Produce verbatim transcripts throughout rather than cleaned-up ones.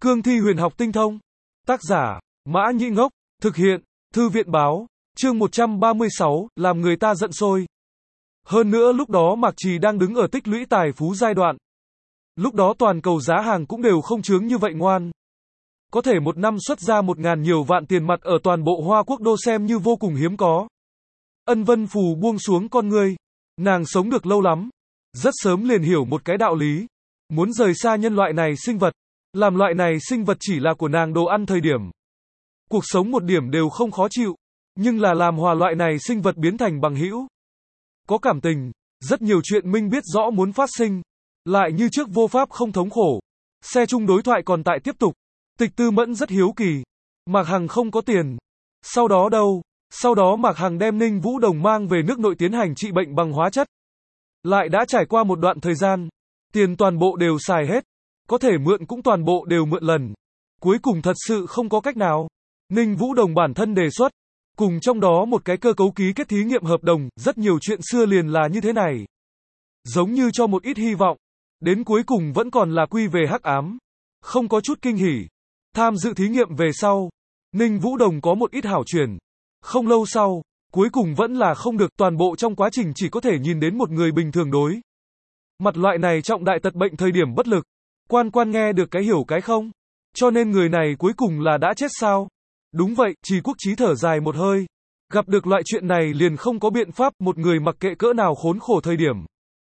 Cương thi huyền học tinh thông. Tác giả, Mã Nhĩ Ngốc. Thực hiện, Thư viện báo. Chương một trăm ba mươi sáu, làm người ta giận sôi. Hơn nữa lúc đó Mạc Trì đang đứng ở tích lũy tài phú giai đoạn. Lúc đó toàn cầu giá hàng cũng đều không chướng như vậy ngoan. Có thể một năm xuất ra một ngàn nhiều vạn tiền mặt ở toàn bộ Hoa Quốc đô xem như vô cùng hiếm có. Ân Vân Phù buông xuống con ngươi. Nàng sống được lâu lắm. Rất sớm liền hiểu một cái đạo lý. Muốn rời xa nhân loại này sinh vật. Làm loại này sinh vật chỉ là của nàng đồ ăn thời điểm. Cuộc sống một điểm đều không khó chịu. Nhưng là làm hòa loại này sinh vật biến thành bằng hữu. Có cảm tình. Rất nhiều chuyện minh biết rõ muốn phát sinh. Lại như trước vô pháp không thống khổ. Xe chung đối thoại còn tại tiếp tục. Tịch Tư Mẫn rất hiếu kỳ. Mạc Hằng không có tiền. Sau đó đâu? Sau đó Mạc Hằng đem Ninh Vũ Đồng mang về nước nội tiến hành trị bệnh bằng hóa chất. Lại đã trải qua một đoạn thời gian. Tiền toàn bộ đều xài hết. Có thể mượn cũng toàn bộ đều mượn lần. Cuối cùng thật sự không có cách nào. Ninh Vũ Đồng bản thân đề xuất. Cùng trong đó một cái cơ cấu ký kết thí nghiệm hợp đồng. Rất nhiều chuyện xưa liền là như thế này. Giống như cho một ít hy vọng. Đến cuối cùng vẫn còn là quy về hắc ám. Không có chút kinh hỉ. Tham dự thí nghiệm về sau. Ninh Vũ Đồng có một ít hảo chuyển. Không lâu sau. Cuối cùng vẫn là không được. Toàn bộ trong quá trình chỉ có thể nhìn đến một người bình thường đối mặt loại này trọng đại tật bệnh thời điểm bất lực. Quan quan nghe được cái hiểu cái không. Cho nên người này cuối cùng là đã chết sao? Đúng vậy, Trì Quốc Chí thở dài một hơi. Gặp được loại chuyện này liền không có biện pháp. Một người mặc kệ cỡ nào khốn khổ thời điểm.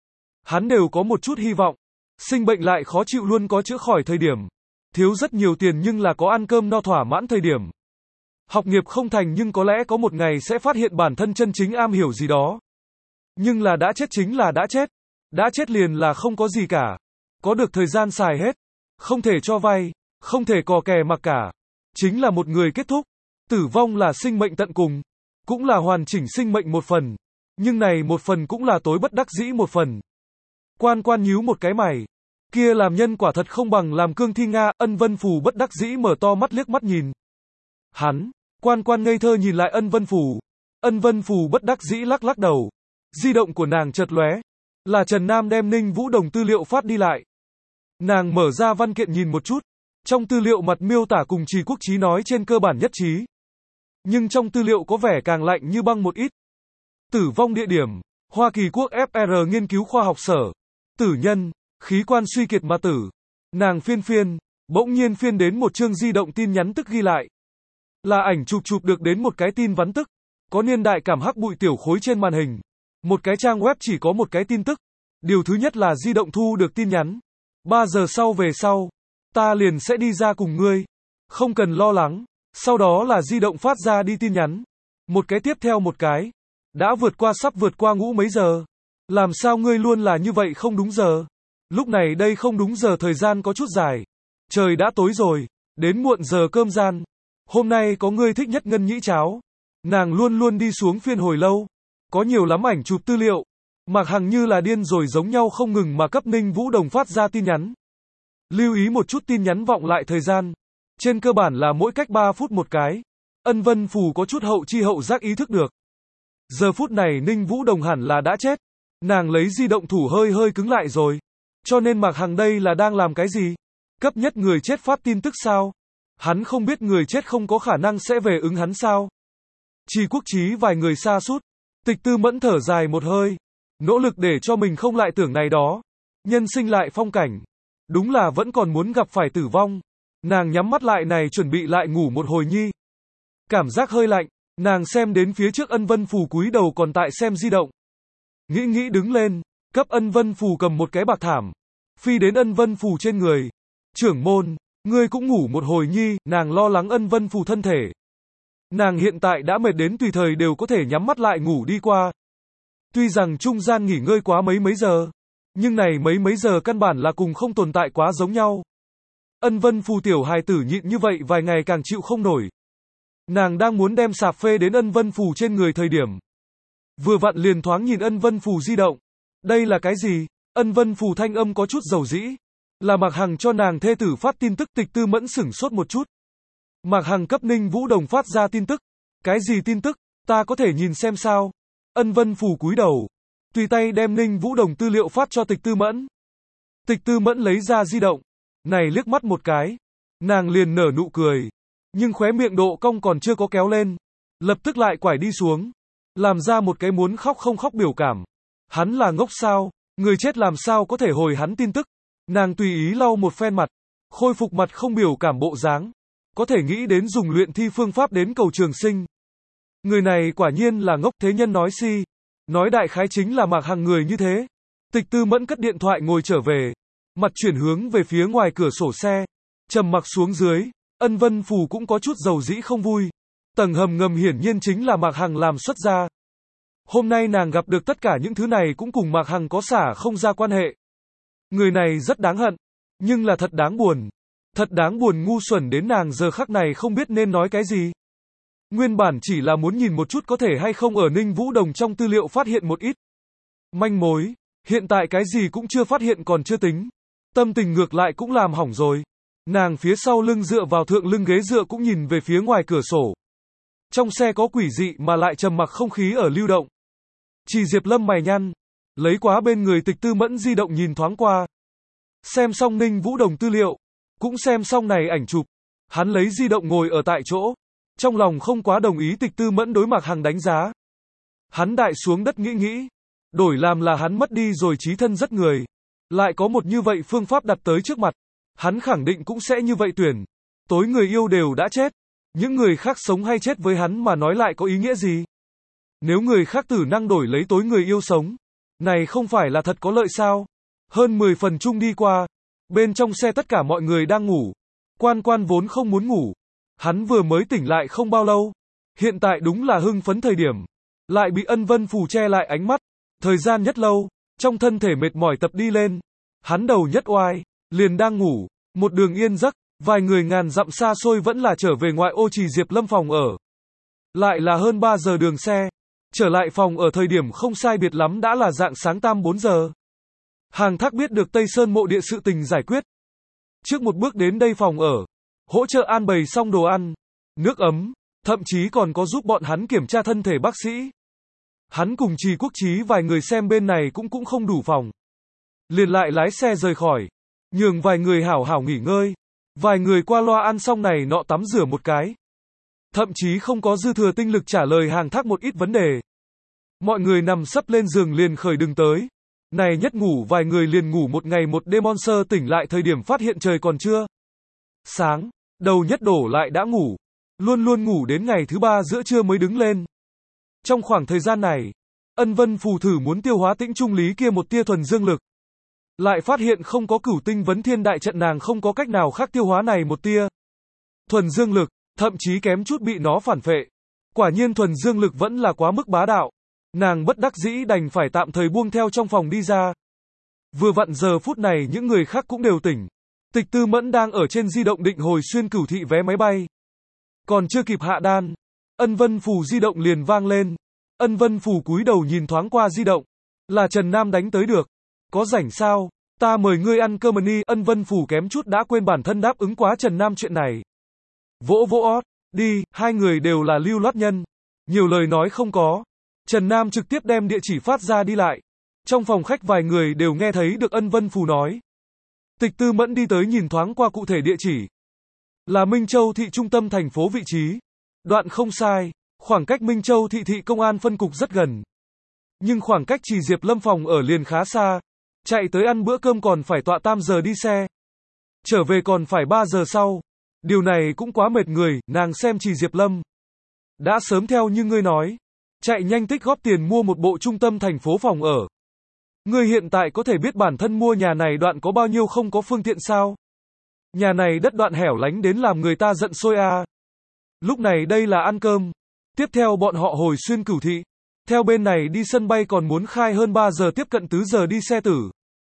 Hắn đều có một chút hy vọng. Sinh bệnh lại khó chịu luôn có chữa khỏi thời điểm. Thiếu rất nhiều tiền nhưng là có ăn cơm no thỏa mãn thời điểm. Học nghiệp không thành nhưng có lẽ có một ngày sẽ phát hiện bản thân chân chính am hiểu gì đó. Nhưng là đã chết chính là đã chết. Đã chết liền là không có gì cả. Có được thời gian xài hết. Không thể cho vay. Không thể cò kè mặc cả. Chính là một người kết thúc. Tử vong là sinh mệnh tận cùng. Cũng là hoàn chỉnh sinh mệnh một phần. Nhưng này một phần cũng là tối bất đắc dĩ một phần. Quan quan nhíu một cái mày. Kia làm nhân quả thật không bằng làm cương thi Nga. Ân Vân Phù bất đắc dĩ mở to mắt liếc mắt nhìn. Hắn. Quan quan ngây thơ nhìn lại Ân Vân Phù. Ân Vân Phù bất đắc dĩ lắc lắc đầu. Di động của nàng chợt lóe. Là Trần Nam đem Ninh Vũ Đồng tư liệu phát đi lại. Nàng mở ra văn kiện nhìn một chút. Trong tư liệu mặt miêu tả cùng Trì Quốc Chí nói trên cơ bản nhất trí. Nhưng trong tư liệu có vẻ càng lạnh như băng một ít. Tử vong địa điểm. Hoa Kỳ Quốc ép rờ nghiên cứu khoa học sở. Tử nhân. Khí quan suy kiệt mà tử. Nàng phiên phiên. Bỗng nhiên phiên đến một chương di động tin nhắn tức ghi lại. Là ảnh chụp chụp được đến một cái tin vắn tức. Có niên đại cảm hắc bụi tiểu khối trên màn hình. Một cái trang web chỉ có một cái tin tức. Điều thứ nhất là di động thu được tin nhắn. Ba giờ sau về sau. Ta liền sẽ đi ra cùng ngươi. Không cần lo lắng. Sau đó là di động phát ra đi tin nhắn. Một cái tiếp theo một cái. Đã vượt qua sắp vượt qua ngũ mấy giờ. Làm sao ngươi luôn là như vậy không đúng giờ. Lúc này đây không đúng giờ thời gian có chút dài. Trời đã tối rồi. Đến muộn giờ cơm gian. Hôm nay có ngươi thích nhất ngân nhĩ cháo. Nàng luôn luôn đi xuống phiên hồi lâu. Có nhiều lắm ảnh chụp tư liệu. Mạc Hằng như là điên rồi giống nhau không ngừng mà cấp Ninh Vũ Đồng phát ra tin nhắn. Lưu ý một chút tin nhắn vọng lại thời gian. Trên cơ bản là mỗi cách ba phút một cái. Ân Vân Phù có chút hậu chi hậu giác ý thức được. Giờ phút này Ninh Vũ Đồng hẳn là đã chết. Nàng lấy di động thủ hơi hơi cứng lại rồi. Cho nên Mạc Hằng đây là đang làm cái gì? Cấp nhất người chết phát tin tức sao? Hắn không biết người chết không có khả năng sẽ về ứng hắn sao? Trì Quốc Chí vài người xa sút. Tịch Tư Mẫn thở dài một hơi. Nỗ lực để cho mình không lại tưởng này đó. Nhân sinh lại phong cảnh. Đúng là vẫn còn muốn gặp phải tử vong. Nàng nhắm mắt lại này chuẩn bị lại ngủ một hồi nhi. Cảm giác hơi lạnh. Nàng xem đến phía trước Ân Vân Phù cúi đầu còn tại xem di động. Nghĩ nghĩ đứng lên. Cấp Ân Vân Phù cầm một cái bạc thảm. Phi đến Ân Vân Phù trên người. Trưởng môn. Ngươi cũng ngủ một hồi nhi. Nàng lo lắng Ân Vân Phù thân thể. Nàng hiện tại đã mệt đến tùy thời đều có thể nhắm mắt lại ngủ đi qua. Tuy rằng trung gian nghỉ ngơi quá mấy mấy giờ. Nhưng này mấy mấy giờ căn bản là cùng không tồn tại quá giống nhau. Ân Vân Phù tiểu hài tử nhịn như vậy vài ngày càng chịu không nổi. Nàng đang muốn đem sạp phê đến Ân Vân Phù trên người thời điểm. Vừa vặn liền thoáng nhìn Ân Vân Phù di động. Đây là cái gì? Ân Vân Phù thanh âm có chút dầu dĩ. Là Mạc Hằng cho nàng thê tử phát tin tức. Tịch Tư Mẫn sửng sốt một chút. Mạc Hằng cấp Ninh Vũ Đồng phát ra tin tức. Cái gì tin tức? Ta có thể nhìn xem sao? Ân Vân Phù cúi đầu. Tùy tay đem Ninh Vũ Đồng tư liệu phát cho Tịch Tư Mẫn. Tịch Tư Mẫn lấy ra di động. Này liếc mắt một cái. Nàng liền nở nụ cười. Nhưng khóe miệng độ cong còn chưa có kéo lên. Lập tức lại quải đi xuống. Làm ra một cái muốn khóc không khóc biểu cảm. Hắn là ngốc sao? Người chết làm sao có thể hồi hắn tin tức? Nàng tùy ý lau một phen mặt. Khôi phục mặt không biểu cảm bộ dáng. Có thể nghĩ đến dùng luyện thi phương pháp đến cầu trường sinh. Người này quả nhiên là ngốc, thế nhân nói si. Nói đại khái chính là Mạc Hằng người như thế. Tịch Tư Mẫn cất điện thoại ngồi trở về. Mặt chuyển hướng về phía ngoài cửa sổ xe. Trầm mặc xuống dưới. Ân Vân Phù cũng có chút dầu dĩ không vui. Tầng hầm ngầm hiển nhiên chính là Mạc Hằng làm xuất ra. Hôm nay nàng gặp được tất cả những thứ này cũng cùng Mạc Hằng có xả không ra quan hệ. Người này rất đáng hận. Nhưng là thật đáng buồn. Thật đáng buồn, ngu xuẩn đến nàng giờ khắc này không biết nên nói cái gì. Nguyên bản chỉ là muốn nhìn một chút có thể hay không ở Ninh Vũ Đồng trong tư liệu phát hiện một ít manh mối. Hiện tại cái gì cũng chưa phát hiện còn chưa tính. Tâm tình ngược lại cũng làm hỏng rồi. Nàng phía sau lưng dựa vào thượng lưng ghế dựa cũng nhìn về phía ngoài cửa sổ. Trong xe có quỷ dị mà lại trầm mặc không khí ở lưu động. Chỉ Diệp Lâm mày nhăn. Lấy quá bên người Tịch Tư Mẫn di động nhìn thoáng qua. Xem xong Ninh Vũ Đồng tư liệu. Cũng xem xong này ảnh chụp. Hắn lấy di động ngồi ở tại chỗ. Trong lòng không quá đồng ý Tịch Tư Mẫn đối Mạc Hằng đánh giá. Hắn đại xuống đất nghĩ nghĩ. Đổi làm là hắn mất đi rồi trí thân rất người. Lại có một như vậy phương pháp đặt tới trước mặt. Hắn khẳng định cũng sẽ như vậy tuyển. Tối người yêu đều đã chết. Những người khác sống hay chết với hắn mà nói lại có ý nghĩa gì? Nếu người khác tử năng đổi lấy tối người yêu sống. Này không phải là thật có lợi sao? Hơn mười phần chung đi qua. Bên trong xe tất cả mọi người đang ngủ. Quan Quan vốn không muốn ngủ. Hắn vừa mới tỉnh lại không bao lâu. Hiện tại đúng là hưng phấn thời điểm. Lại bị Ân Vân Phù che lại ánh mắt. Thời gian nhất lâu. Trong thân thể mệt mỏi tập đi lên. Hắn đầu nhất oai. Liền đang ngủ. Một đường yên giấc. Vài người ngàn dặm xa xôi vẫn là trở về ngoại ô Trì Diệp Lâm phòng ở. Lại là hơn ba giờ đường xe. Trở lại phòng ở thời điểm không sai biệt lắm đã là dạng sáng tam bốn giờ. Hàng Thác biết được Tây Sơn mộ địa sự tình giải quyết. Trước một bước đến đây phòng ở. Hỗ trợ an bày xong đồ ăn. Nước ấm. Thậm chí còn có giúp bọn hắn kiểm tra thân thể bác sĩ. Hắn cùng Trì Quốc Chí vài người xem bên này cũng cũng không đủ phòng. Liền lại lái xe rời khỏi. Nhường vài người hảo hảo nghỉ ngơi. Vài người qua loa ăn xong này nọ tắm rửa một cái. Thậm chí không có dư thừa tinh lực trả lời Hàng Thác một ít vấn đề. Mọi người nằm sấp lên giường liền khởi đừng tới. Này nhất ngủ vài người liền ngủ một ngày một đêm, Monster tỉnh lại thời điểm phát hiện trời còn chưa sáng. Đầu nhất đổ lại đã ngủ. Luôn luôn ngủ đến ngày thứ ba giữa trưa mới đứng lên. Trong khoảng thời gian này, Ân Vân Phù thử muốn tiêu hóa Tĩnh Trung Lý kia một tia thuần dương lực. Lại phát hiện không có Cửu Tinh Vấn Thiên đại trận, nàng không có cách nào khác tiêu hóa này một tia thuần dương lực, thậm chí kém chút bị nó phản phệ. Quả nhiên thuần dương lực vẫn là quá mức bá đạo. Nàng bất đắc dĩ đành phải tạm thời buông theo trong phòng đi ra. Vừa vặn giờ phút này những người khác cũng đều tỉnh. Tịch Tư Mẫn đang ở trên di động định hồi xuyên Cửu Thị vé máy bay. Còn chưa kịp hạ đan, Ân Vân Phù di động liền vang lên. Ân Vân Phù cúi đầu nhìn thoáng qua di động. Là Trần Nam đánh tới được. Có rảnh sao? Ta mời ngươi ăn cơm đi. Ân Vân Phù kém chút đã quên bản thân đáp ứng quá Trần Nam chuyện này. Vỗ vỗ ót. Đi, hai người đều là lưu loát nhân. Nhiều lời nói không có. Trần Nam trực tiếp đem địa chỉ phát ra đi lại. Trong phòng khách vài người đều nghe thấy được Ân Vân Phù nói. Tịch Tư Mẫn đi tới nhìn thoáng qua cụ thể địa chỉ. Là Minh Châu thị trung tâm thành phố vị trí. Đoạn không sai, khoảng cách Minh Châu thị thị công an phân cục rất gần. Nhưng khoảng cách Trì Diệp Lâm phòng ở liền khá xa. Chạy tới ăn bữa cơm còn phải tọa tam giờ đi xe. Trở về còn phải ba giờ sau. Điều này cũng quá mệt người, nàng xem Trì Diệp Lâm. Đã sớm theo như ngươi nói. Chạy nhanh tích góp tiền mua một bộ trung tâm thành phố phòng ở. Ngươi hiện tại có thể biết bản thân mua nhà này đoạn có bao nhiêu không có phương tiện sao? Nhà này đất đoạn hẻo lánh đến làm người ta giận sôi à. Lúc này đây là ăn cơm. Tiếp theo bọn họ hồi xuyên Cửu Thị. Theo bên này đi sân bay còn muốn khai hơn ba giờ, tiếp cận tứ giờ đi xe tử.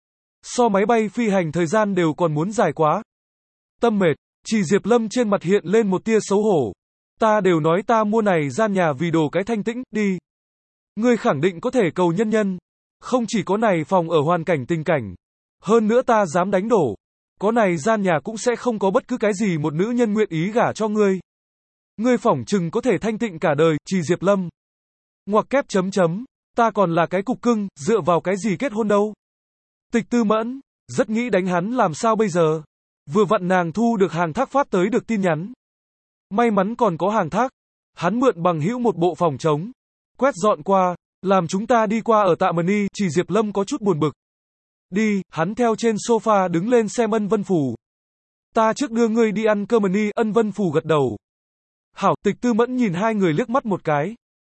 So máy bay phi hành thời gian đều còn muốn dài quá. Tâm mệt, Trì Diệp Lâm trên mặt hiện lên một tia xấu hổ. Ta đều nói ta mua này gian nhà vì đồ cái thanh tĩnh, đi. Ngươi khẳng định có thể cầu nhân nhân. Không chỉ có này phòng ở hoàn cảnh tình cảnh. Hơn nữa ta dám đánh đổ. Có này gian nhà cũng sẽ không có bất cứ cái gì một nữ nhân nguyện ý gả cho ngươi. Ngươi phỏng chừng có thể thanh tịnh cả đời, Trì Diệp Lâm. Ngoặc kép chấm chấm. Ta còn là cái cục cưng, dựa vào cái gì kết hôn đâu. Tịch Tư Mẫn, rất nghĩ đánh hắn làm sao bây giờ. Vừa vặn nàng thu được hàng thác phát tới được tin nhắn. May mắn còn có hàng thác. Hắn mượn bằng hữu một bộ phòng trống. Quét dọn qua, làm chúng ta đi qua ở Tạ Mần Y, chỉ Diệp Lâm có chút buồn bực. Đi, hắn theo trên sofa đứng lên xem Ân Vân Phù. Ta trước đưa ngươi đi ăn cơm Mần Y, Ân Vân Phù gật đầu. Hảo, Tịch Tư Mẫn nhìn hai người liếc mắt một cái.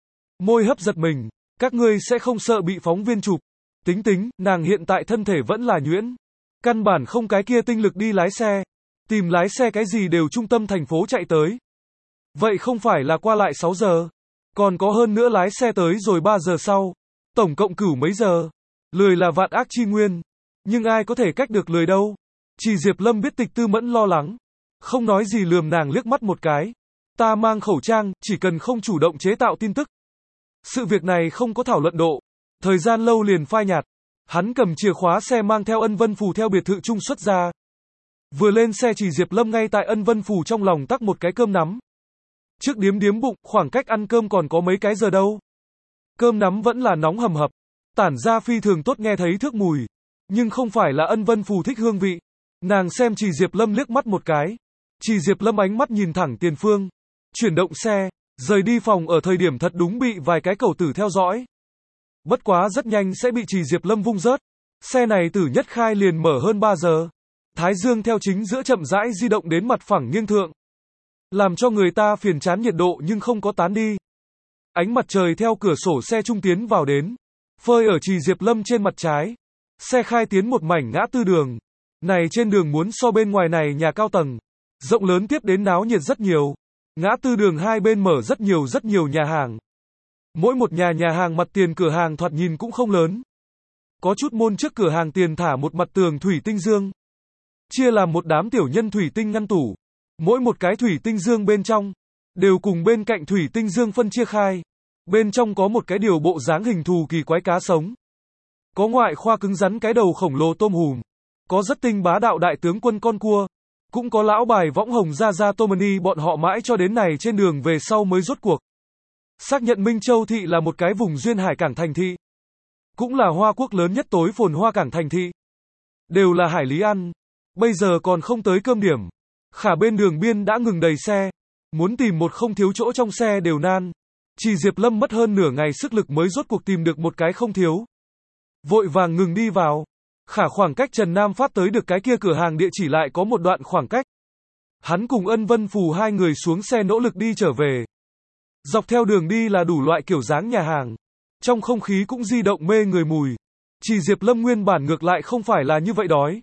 Môi hấp giật mình, các ngươi sẽ không sợ bị phóng viên chụp. Tính tính, nàng hiện tại thân thể vẫn là nhuyễn. Căn bản không cái kia tinh lực đi lái xe. Tìm lái xe cái gì đều trung tâm thành phố chạy tới. Vậy không phải là qua lại sáu giờ. Còn có hơn nữa lái xe tới rồi ba giờ sau. Tổng cộng cửu mấy giờ. Lười là vạn ác chi nguyên. Nhưng ai có thể cách được lười đâu. Chỉ Diệp Lâm biết Tịch Tư Mẫn lo lắng. Không nói gì lườm nàng liếc mắt một cái. Ta mang khẩu trang, chỉ cần không chủ động chế tạo tin tức. Sự việc này không có thảo luận độ. Thời gian lâu liền phai nhạt. Hắn cầm chìa khóa xe mang theo Ân Vân Phù theo biệt thự trung xuất ra. Vừa lên xe chỉ Diệp Lâm ngay tại Ân Vân Phù trong lòng tắc một cái cơm nắm. Trước điếm điếm bụng, khoảng cách ăn cơm còn có mấy cái giờ đâu. Cơm nắm vẫn là nóng hầm hập. Tản ra phi thường tốt nghe thấy thước mùi. Nhưng không phải là Ân Vân Phù thích hương vị. Nàng xem chỉ Diệp Lâm liếc mắt một cái. Chỉ Diệp Lâm ánh mắt nhìn thẳng tiền phương. Chuyển động xe, rời đi phòng ở thời điểm thật đúng bị vài cái cẩu tử theo dõi. Bất quá rất nhanh sẽ bị chỉ Diệp Lâm vung rớt. Xe này Tử Nhất Khai liền mở hơn ba giờ. Thái dương theo chính giữa chậm rãi di động đến mặt phẳng nghiêng thượng. Làm cho người ta phiền chán nhiệt độ nhưng không có tán đi. Ánh mặt trời theo cửa sổ xe trung tiến vào đến. Phơi ở chỉ Diệp Lâm trên mặt trái. Xe khai tiến một mảnh ngã tư đường. Này trên đường muốn so bên ngoài này nhà cao tầng. Rộng lớn tiếp đến náo nhiệt rất nhiều. Ngã tư đường hai bên mở rất nhiều rất nhiều nhà hàng. Mỗi một nhà nhà hàng mặt tiền cửa hàng thoạt nhìn cũng không lớn. Có chút môn trước cửa hàng tiền thả một mặt tường thủy tinh dương. Chia làm một đám tiểu nhân thủy tinh ngăn tủ. Mỗi một cái thủy tinh dương bên trong, đều cùng bên cạnh thủy tinh dương phân chia khai. Bên trong có một cái điều bộ dáng hình thù kỳ quái cá sống. Có ngoại khoa cứng rắn cái đầu khổng lồ tôm hùm. Có rất tinh bá đạo đại tướng quân con cua. Cũng có lão bài võng hồng ra ra Tomani bọn họ mãi cho đến này trên đường về sau mới rốt cuộc. Xác nhận Minh Châu thị là một cái vùng duyên hải cảng thành thị. Cũng là Hoa Quốc lớn nhất tối phồn hoa cảng thành thị. Đều là hải lý ăn. Bây giờ còn không tới cơm điểm. Khả bên đường biên đã ngừng đầy xe. Muốn tìm một không thiếu chỗ trong xe đều nan. Chỉ Diệp Lâm mất hơn nửa ngày sức lực mới rốt cuộc tìm được một cái không thiếu. Vội vàng ngừng đi vào. Khả khoảng cách Trần Nam phát tới được cái kia cửa hàng địa chỉ lại có một đoạn khoảng cách. Hắn cùng Ân Vân Phù hai người xuống xe nỗ lực đi trở về. Dọc theo đường đi là đủ loại kiểu dáng nhà hàng. Trong không khí cũng di động mê người mùi. Chỉ Diệp Lâm nguyên bản ngược lại không phải là như vậy đói.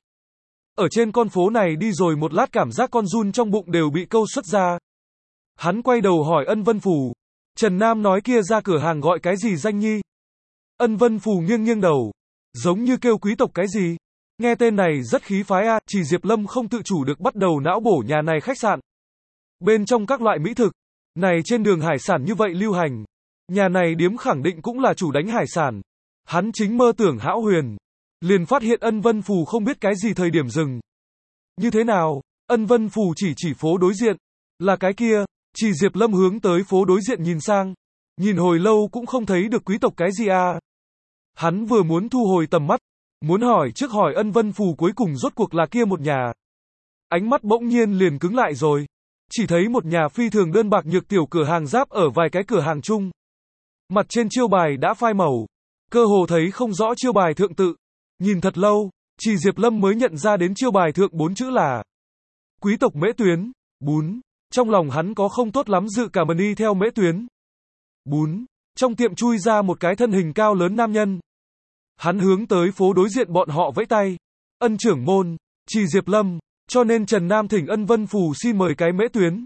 Ở trên con phố này đi rồi một lát cảm giác con giun trong bụng đều bị câu xuất ra. Hắn quay đầu hỏi Ân Vân Phù. Trần Nam nói kia ra cửa hàng gọi cái gì danh nhi? Ân Vân Phù nghiêng nghiêng đầu. Giống như kêu quý tộc cái gì? Nghe tên này rất khí phái a, chỉ Diệp Lâm không tự chủ được bắt đầu não bổ nhà này khách sạn. Bên trong các loại mỹ thực. Này trên đường hải sản như vậy lưu hành. Nhà này điếm khẳng định cũng là chủ đánh hải sản. Hắn chính mơ tưởng hão huyền. Liền phát hiện Ân Vân Phù không biết cái gì thời điểm dừng. Như thế nào? Ân Vân Phù chỉ chỉ phố đối diện. Là cái kia. Chỉ Diệp Lâm hướng tới phố đối diện nhìn sang. Nhìn hồi lâu cũng không thấy được quý tộc cái gì à. Hắn vừa muốn thu hồi tầm mắt. Muốn hỏi trước hỏi Ân Vân Phù cuối cùng rốt cuộc là kia một nhà. Ánh mắt bỗng nhiên liền cứng lại rồi. Chỉ thấy một nhà phi thường đơn bạc nhược tiểu cửa hàng giáp ở vài cái cửa hàng chung. Mặt trên chiêu bài đã phai màu. Cơ hồ thấy không rõ chiêu bài thượng tự. Nhìn thật lâu, chỉ Diệp Lâm mới nhận ra đến chiêu bài thượng bốn chữ là quý tộc Mễ Tuyến, bún. Trong lòng hắn có không tốt lắm dự cả mần đi theo Mễ Tuyến. Bún. Trong tiệm chui ra một cái thân hình cao lớn nam nhân. Hắn hướng tới phố đối diện bọn họ vẫy tay. Ân trưởng môn, chỉ Diệp Lâm, cho nên Trần Nam thỉnh Ân Vân Phù xin mời cái Mễ Tuyến.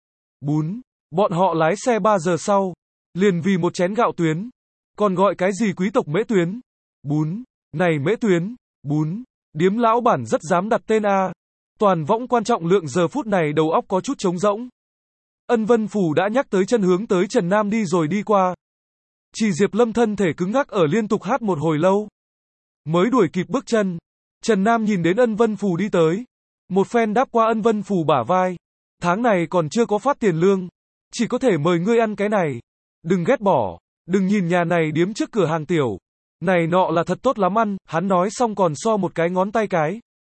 Bún. Bọn họ lái xe ba giờ sau. Liền vì một chén gạo tuyến. Còn gọi cái gì quý tộc Mễ Tuyến. Bún. Này Mễ Tuyến. Bún. Điếm lão bản rất dám đặt tên A. Toàn võng quan trọng lượng giờ phút này đầu óc có chút trống rỗng. Ân Vân Phù đã nhắc tới chân hướng tới Trần Nam đi rồi đi qua. Chỉ Diệp Lâm thân thể cứng ngắc ở liên tục hát một hồi lâu. Mới đuổi kịp bước chân. Trần Nam nhìn đến Ân Vân Phù đi tới. Một phen đáp qua Ân Vân Phù bả vai. Tháng này còn chưa có phát tiền lương. Chỉ có thể mời ngươi ăn cái này. Đừng ghét bỏ. Đừng nhìn nhà này điếm trước cửa hàng tiểu. Này nọ là thật tốt lắm ăn. Hắn nói xong còn so một cái ngón tay cái.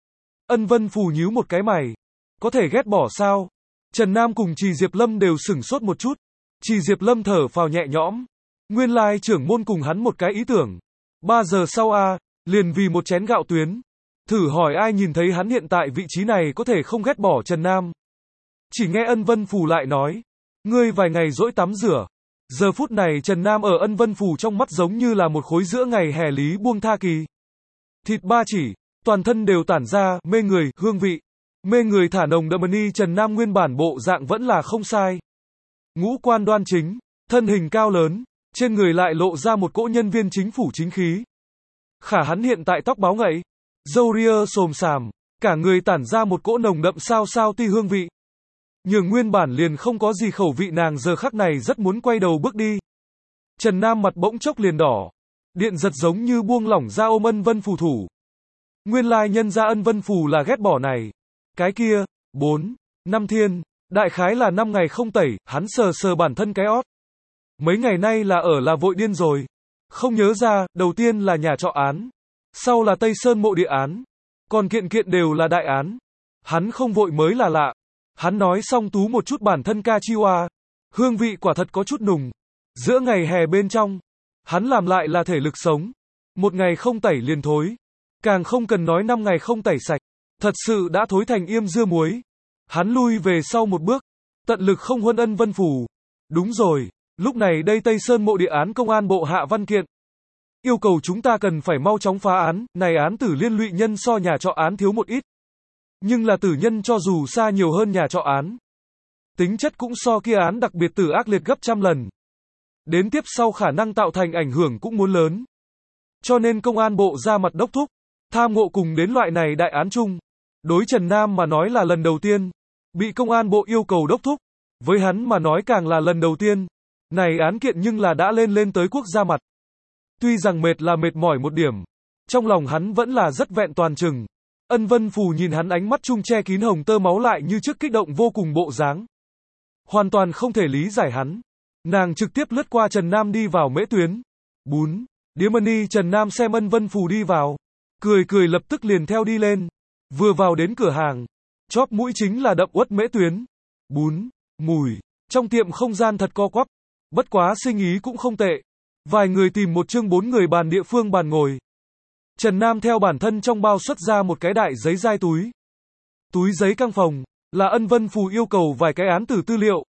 Ân Vân Phù nhíu một cái mày. Có thể ghét bỏ sao? Trần Nam cùng Trì Diệp Lâm đều sửng sốt một chút. Trì Diệp Lâm thở phào nhẹ nhõm. Nguyên lai trưởng môn cùng hắn một cái ý tưởng. Ba giờ sau a, liền vì một chén gạo tuyến. Thử hỏi ai nhìn thấy hắn hiện tại vị trí này có thể không ghét bỏ Trần Nam. Chỉ nghe Ân Vân Phù lại nói. Ngươi vài ngày dỗi tắm rửa. Giờ phút này Trần Nam ở Ân Vân Phù trong mắt giống như là một khối giữa ngày hè lý buông tha kỳ. Thịt ba chỉ, toàn thân đều tản ra, mê người, hương vị. Mê người thả nồng đậm ni. Trần Nam nguyên bản bộ dạng vẫn là không sai. Ngũ quan đoan chính, thân hình cao lớn, trên người lại lộ ra một cỗ nhân viên chính phủ chính khí. Khả hắn hiện tại tóc báo ngậy, râu ria xồm xàm, cả người tản ra một cỗ nồng đậm sao sao ti hương vị. Nhường nguyên bản liền không có gì khẩu vị nàng giờ khắc này rất muốn quay đầu bước đi. Trần Nam mặt bỗng chốc liền đỏ. Điện giật giống như buông lỏng ra ôm Ân Vân Phù thủ. Nguyên lai nhân ra Ân Vân Phù là ghét bỏ này. Cái kia, bốn, năm thiên, đại khái là năm ngày không tẩy, hắn sờ sờ bản thân cái ót. Mấy ngày nay là ở là vội điên rồi. Không nhớ ra, đầu tiên là nhà trọ án. Sau là Tây Sơn mộ địa án. Còn kiện kiện đều là đại án. Hắn không vội mới là lạ. Hắn nói xong tú một chút bản thân ca chiwa. Hương vị quả thật có chút nùng. Giữa ngày hè bên trong, hắn làm lại là thể lực sống. Một ngày không tẩy liền thối. Càng không cần nói năm ngày không tẩy sạch. Thật sự đã thối thành yêm dưa muối. Hắn lui về sau một bước. Tận lực không huân Ân Vân Phù. Đúng rồi. Lúc này đây Tây Sơn mộ địa án công an bộ hạ văn kiện. Yêu cầu chúng ta cần phải mau chóng phá án. Này án tử liên lụy nhân so nhà trọ án thiếu một ít. Nhưng là tử nhân cho dù xa nhiều hơn nhà trọ án. Tính chất cũng so kia án đặc biệt tử ác liệt gấp trăm lần. Đến tiếp sau khả năng tạo thành ảnh hưởng cũng muốn lớn. Cho nên công an bộ ra mặt đốc thúc. Tham ngộ cùng đến loại này đại án chung. Đối Trần Nam mà nói là lần đầu tiên. Bị công an bộ yêu cầu đốc thúc. Với hắn mà nói càng là lần đầu tiên. Này án kiện nhưng là đã lên lên tới quốc gia mặt. Tuy rằng mệt là mệt mỏi một điểm. Trong lòng hắn vẫn là rất vẹn toàn chừng. Ân Vân Phù nhìn hắn ánh mắt chung che kín hồng tơ máu lại như trước kích động vô cùng bộ dáng. Hoàn toàn không thể lý giải hắn. Nàng trực tiếp lướt qua Trần Nam đi vào mễ tuyến. Bún. Điếm Ân Trần Nam xem Ân Vân Phù đi vào. Cười cười lập tức liền theo đi lên. Vừa vào đến cửa hàng. Chóp mũi chính là đậm uất mễ tuyến. Bún. Mùi. Trong tiệm không gian thật co quắp. Bất quá sinh ý cũng không tệ. Vài người tìm một chương bốn người bàn địa phương bàn ngồi. Trần Nam theo bản thân trong bao xuất ra một cái đại giấy dai túi. Túi giấy căng phòng, là Ân Vân Phù yêu cầu vài cái án tử tư liệu.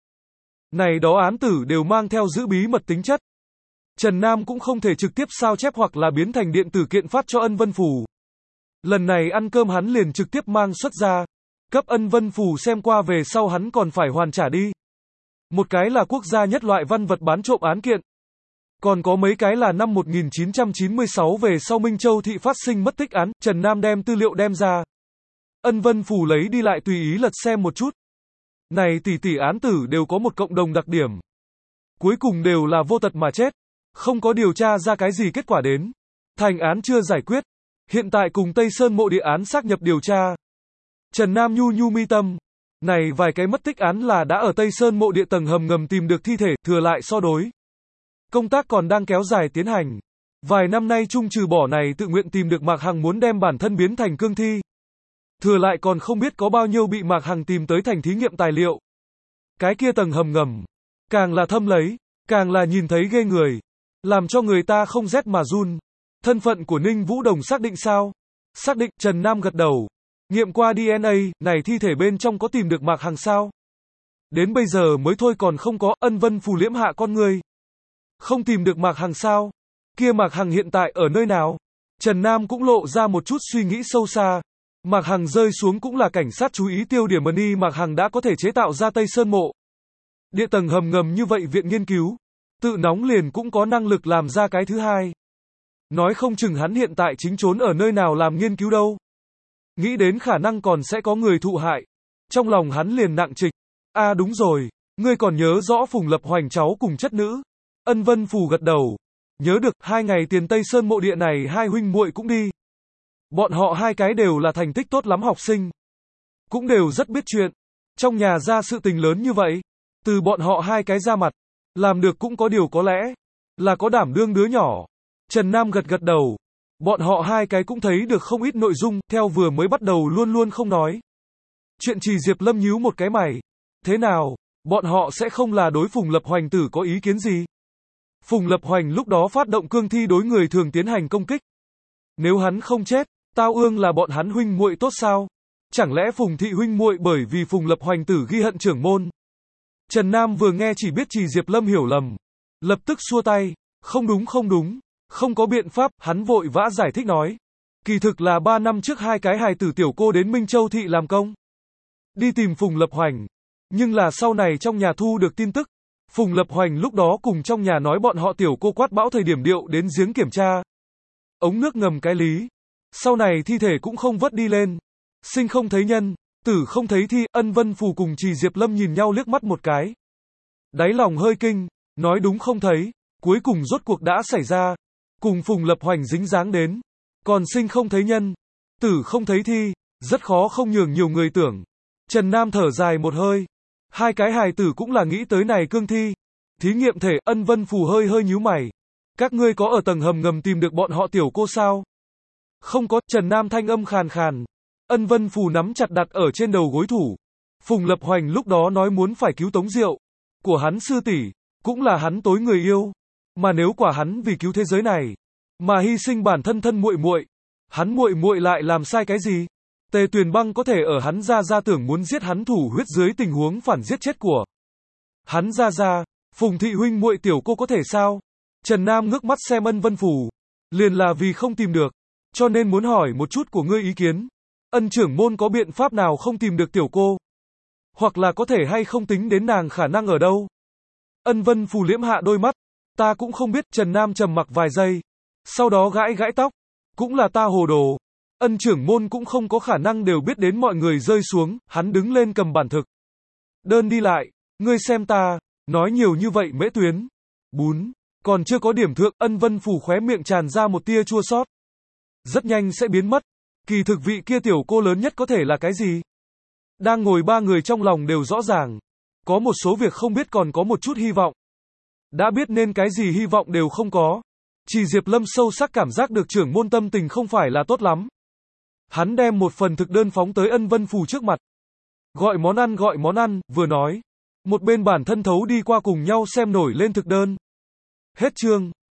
Này đó án tử đều mang theo giữ bí mật tính chất. Trần Nam cũng không thể trực tiếp sao chép hoặc là biến thành điện tử kiện phát cho Ân Vân Phù. Lần này ăn cơm hắn liền trực tiếp mang xuất ra. Cấp Ân Vân Phù xem qua về sau hắn còn phải hoàn trả đi. Một cái là quốc gia nhất loại văn vật bán trộm án kiện. Còn có mấy cái là năm một nghìn chín trăm chín mươi sáu về sau Minh Châu thị phát sinh mất tích án, Trần Nam đem tư liệu đem ra. Ân Vân Phù lấy đi lại tùy ý lật xem một chút. Này tỷ tỷ án tử đều có một cộng đồng đặc điểm. Cuối cùng đều là vô tật mà chết. Không có điều tra ra cái gì kết quả đến. Thành án chưa giải quyết. Hiện tại cùng Tây Sơn mộ địa án xác nhập điều tra. Trần Nam nhu nhu mi tâm. Này vài cái mất tích án là đã ở Tây Sơn mộ địa tầng hầm ngầm tìm được thi thể, thừa lại so đối. Công tác còn đang kéo dài tiến hành. Vài năm nay chung trừ bỏ này tự nguyện tìm được Mạc Hằng muốn đem bản thân biến thành cương thi. Thừa lại còn không biết có bao nhiêu bị Mạc Hằng tìm tới thành thí nghiệm tài liệu. Cái kia tầng hầm ngầm. Càng là thâm lấy, càng là nhìn thấy ghê người. Làm cho người ta không rét mà run. Thân phận của Ninh Vũ Đồng xác định sao? Xác định, Trần Nam gật đầu. Nghiệm qua đê en a, này thi thể bên trong có tìm được Mạc Hằng sao? Đến bây giờ mới thôi còn không có, Ân Vân Phù liễm hạ con người. Không tìm được Mạc Hằng sao? Kia Mạc Hằng hiện tại ở nơi nào? Trần Nam cũng lộ ra một chút suy nghĩ sâu xa. Mạc Hằng rơi xuống cũng là cảnh sát chú ý tiêu điểm Money. Mạc Hằng đã có thể chế tạo ra Tây Sơn mộ. Địa tầng hầm ngầm như vậy viện nghiên cứu. Tự nóng liền cũng có năng lực làm ra cái thứ hai. Nói không chừng hắn hiện tại chính trốn ở nơi nào làm nghiên cứu đâu. Nghĩ đến khả năng còn sẽ có người thụ hại. Trong lòng hắn liền nặng trịch. À đúng rồi, ngươi còn nhớ rõ Phùng Lập Hoành cháu cùng chất nữ. Ân Vân Phù gật đầu. Nhớ được, hai ngày tiền Tây Sơn mộ địa này hai huynh muội cũng đi. Bọn họ hai cái đều là thành tích tốt lắm học sinh. Cũng đều rất biết chuyện. Trong nhà ra sự tình lớn như vậy. Từ bọn họ hai cái ra mặt. Làm được cũng có điều có lẽ. Là có đảm đương đứa nhỏ. Trần Nam gật gật đầu. Bọn họ hai cái cũng thấy được không ít nội dung, theo vừa mới bắt đầu luôn luôn không nói. Chuyện Trì Diệp Lâm nhíu một cái mày. Thế nào, bọn họ sẽ không là đối Phùng Lập Hoành tử có ý kiến gì? Phùng Lập Hoành lúc đó phát động cương thi đối người thường tiến hành công kích. Nếu hắn không chết, Tao Ương là bọn hắn huynh muội tốt sao? Chẳng lẽ Phùng thị huynh muội bởi vì Phùng Lập Hoành tử ghi hận trưởng môn? Trần Nam vừa nghe chỉ biết Trì Diệp Lâm hiểu lầm, lập tức xua tay, không đúng không đúng, không có biện pháp, hắn vội vã giải thích nói. Kỳ thực là ba năm trước hai cái hài tử tiểu cô đến Minh Châu thị làm công, đi tìm Phùng Lập Hoành, nhưng là sau này trong nhà thu được tin tức, Phùng Lập Hoành lúc đó cùng trong nhà nói bọn họ tiểu cô quát bão thời điểm điệu đến giếng kiểm tra. Ống nước ngầm cái lý. Sau này thi thể cũng không vớt đi lên. Sinh không thấy nhân, tử không thấy thi, Ân Vân Phù cùng Trì Diệp Lâm nhìn nhau liếc mắt một cái. Đáy lòng hơi kinh, nói đúng không thấy, cuối cùng rốt cuộc đã xảy ra. Cùng Phùng Lập Hoành dính dáng đến. Còn sinh không thấy nhân, tử không thấy thi, rất khó không nhường nhiều người tưởng. Trần Nam thở dài một hơi. Hai cái hài tử cũng là nghĩ tới này cương thi. Thí nghiệm thể, Ân Vân Phù hơi hơi nhíu mày. Các ngươi có ở tầng hầm ngầm tìm được bọn họ tiểu cô sao? Không có, Trần Nam thanh âm khàn khàn. Ân Vân Phù nắm chặt đặt ở trên đầu gối thủ. Phùng Lập Hoành lúc đó nói muốn phải cứu Tống Diệu, của hắn sư tỷ, cũng là hắn tối người yêu. Mà nếu quả hắn vì cứu thế giới này, mà hy sinh bản thân thân muội muội, hắn muội muội lại làm sai cái gì? Tề Tuyền Băng có thể ở hắn ra ra tưởng muốn giết hắn thủ huyết dưới tình huống phản giết chết của hắn ra ra, Phùng thị huynh muội tiểu cô có thể sao? Trần Nam ngước mắt xem Ân Vân Phù, liền là vì không tìm được, cho nên muốn hỏi một chút của ngươi ý kiến. Ân trưởng môn có biện pháp nào không tìm được tiểu cô? Hoặc là có thể hay không tính đến nàng khả năng ở đâu? Ân Vân Phù liễm hạ đôi mắt, ta cũng không biết. Trần Nam trầm mặc vài giây, sau đó gãi gãi tóc, cũng là ta hồ đồ. Ân trưởng môn cũng không có khả năng đều biết đến mọi người rơi xuống. Hắn đứng lên cầm bản thực đơn đi lại, ngươi xem ta, nói nhiều như vậy Mễ Tuyến. Bún, còn chưa có điểm thượng. Ân Vân Phù khóe miệng tràn ra một tia chua xót. Rất nhanh sẽ biến mất. Kỳ thực vị kia tiểu cô lớn nhất có thể là cái gì? Đang ngồi ba người trong lòng đều rõ ràng. Có một số việc không biết còn có một chút hy vọng. Đã biết nên cái gì hy vọng đều không có. Trì Diệp Lâm sâu sắc cảm giác được trưởng môn tâm tình không phải là tốt lắm. Hắn đem một phần thực đơn phóng tới Ân Vân Phù trước mặt. Gọi món ăn gọi món ăn, vừa nói. Một bên bản thân thấu đi qua cùng nhau xem nổi lên thực đơn. Hết chương.